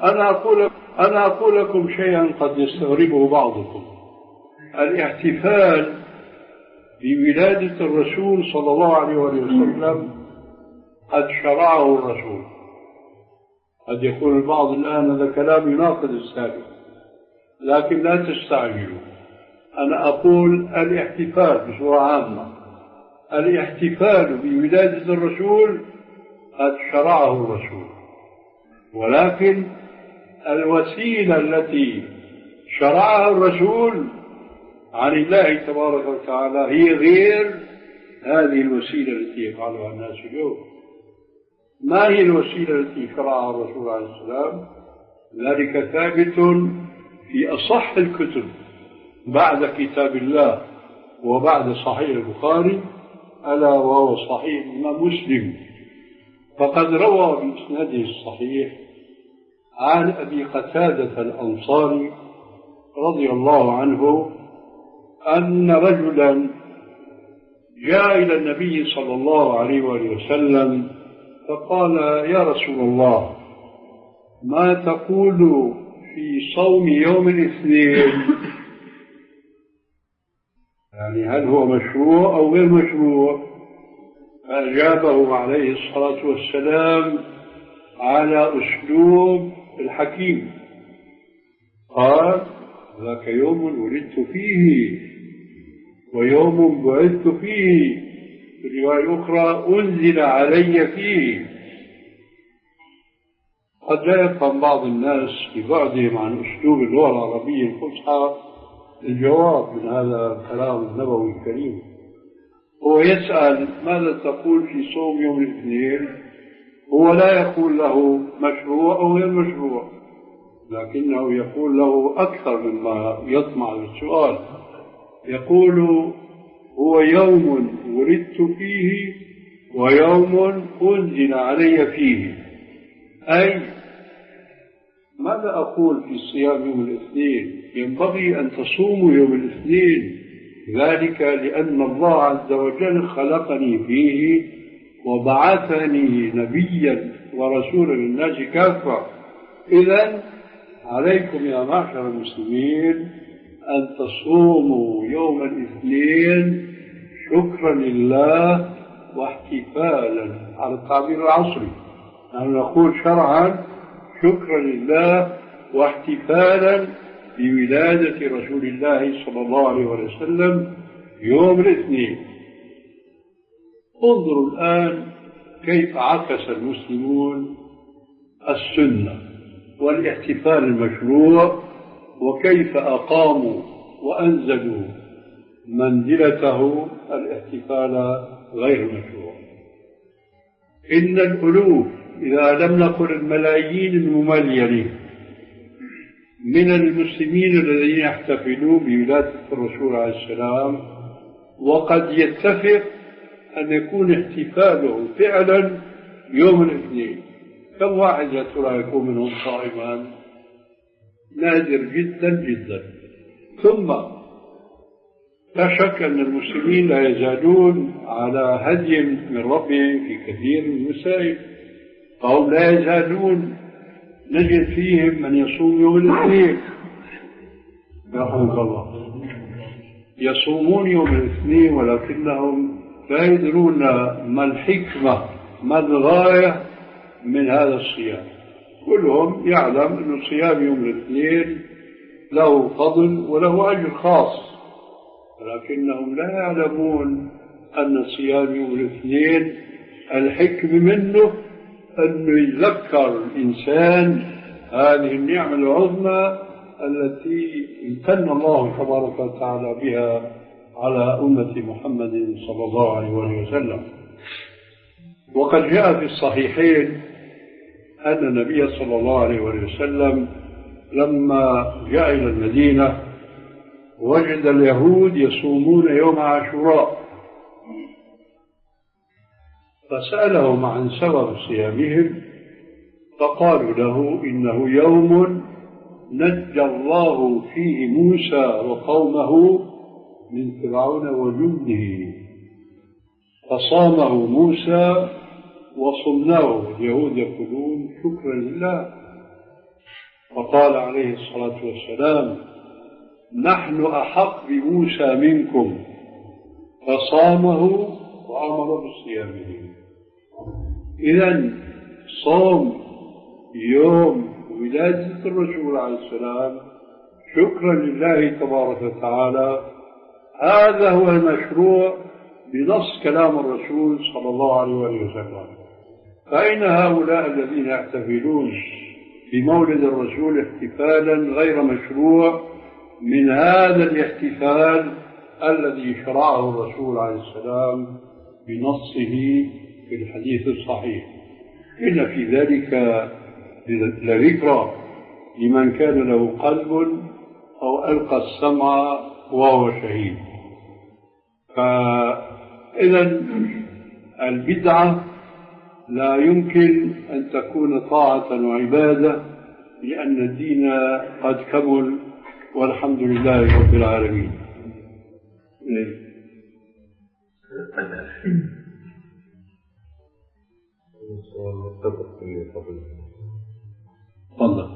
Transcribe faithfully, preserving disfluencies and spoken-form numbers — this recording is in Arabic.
أنا أقول أنا أقول لكم شيئا قد يستغربه بعضكم. الاحتفال بولادة الرسول صلى الله عليه وسلم قد شرعه الرسول. قد يقول البعض الآن هذا كلام يناقض السابق، لكن لا تستعجلوا. أنا أقول الاحتفال بصورة عامة، الاحتفال بولادة الرسول قد شرعه الرسول، ولكن الوسيلة التي شرعها الرسول عن الله تبارك وتعالى هي غير هذه الوسيلة التي يفعلها الناس اليوم. ما هي الوسيلة التي شرعها الرسول عليه السلام؟ ذلك ثابت في أصح الكتب بعد كتاب الله وبعد صحيح البخاري، ألا وهو صحيح الإمام مسلم. فقد روى بإسناده الصحيح عن أبي قتادة الأنصاري رضي الله عنه أن رجلا جاء إلى النبي صلى الله عليه وسلم فقال: يا رسول الله، ما تقول في صوم يوم الاثنين؟ يعني هل هو مشروع أو غير مشروع؟ فأجابه عليه الصلاة والسلام على أسلوب الحكيم، قال: ذاك يوم ولدت فيه ويوم بعثت فيه، في رواية أخرى أنزل علي فيه. قد لا يفهم بعض الناس ببعدهم عن أسلوب اللغة العربية الفصحى الجواب من هذا الكلام النبوي الكريم. هو يسأل: ماذا تقول في صوم يوم الاثنين؟ هو لا يقول له مشروع أو غير مشروع، لكنه يقول له أكثر مما يطمع للسؤال. يقول: هو يوم ولدت فيه ويوم أنزل علي فيه. أي ماذا أقول في صيام يوم الاثنين؟ ينبغي أن تصوموا يوم الاثنين، ذلك لأن الله عز وجل خلقني فيه وبعثني نبيا ورسولا للناس كافة. إذن عليكم يا معشر المسلمين أن تصوموا يوم الاثنين شكرا لله واحتفالا على التعبير العصري. نحن نقول شرعا شكرا لله واحتفالا بولادة رسول الله صلى الله عليه وسلم يوم الاثنين. انظروا الآن كيف عكس المسلمون السنة والاحتفال المشروع، وكيف أقاموا وأنزلوا منزلته الاحتفال غير المشروع. إن الألوف، إذا لم نقل الملايين المملينين من المسلمين الذين يحتفلون بولادة الرسول عليه السلام، وقد يتفق أن يكون احتفاله فعلا يوم الاثنين. كم واحد يا ترى يكون منهم صائما؟ نادر جدا جدا. ثم لا شك أن المسلمين لا يزالون على هدي من ربهم في كثير من المسائل، فهم لا يزالون نجد فيهم من يصوم يوم الاثنين، يرحمك الله، يصومون يوم الاثنين، ولكنهم لا يدرون ما الحكمة ما الغاية من هذا الصيام. كلهم يعلم أن صيام يوم الاثنين له فضل وله أجر خاص، ولكنهم لا يعلمون أن صيام يوم الاثنين الحكم منه أنه يذكر الإنسان هذه النعمة العظمى التي امتن الله تبارك وتعالى بها على أمة محمد صلى الله عليه وسلم. وقد جاء في الصحيحين أن النبي صلى الله عليه وسلم لما جاء إلى المدينة وجد اليهود يصومون يوم عاشوراء، فسألهم عن سبب صيامهم، فقالوا له: إنه يوم نجى الله فيه موسى وقومه من فرعون وجنده، فصامه موسى وصمناه. اليهود يقولون شكرا لله. وقال عليه الصلاة والسلام: نحن أحق بموسى منكم، فصامه وأمر بصيامه. إذن صوم يوم ولادة الرسول عليه السلام شكرا لله تبارك وتعالى، هذا هو المشروع بنص كلام الرسول صلى الله عليه وسلم. فأين هؤلاء الذين يحتفلون بمولد الرسول احتفالا غير مشروع من هذا الاحتفال الذي شرعه الرسول عليه السلام بنصه في الحديث الصحيح؟ إن في ذلك لذكرى لمن كان له قلب أو ألقى السمع وهو شهيد. فإذا البدعة لا يمكن أن تكون طاعة وعبادة، لأن الدين قد كمل والحمد لله رب العالمين. تفضل.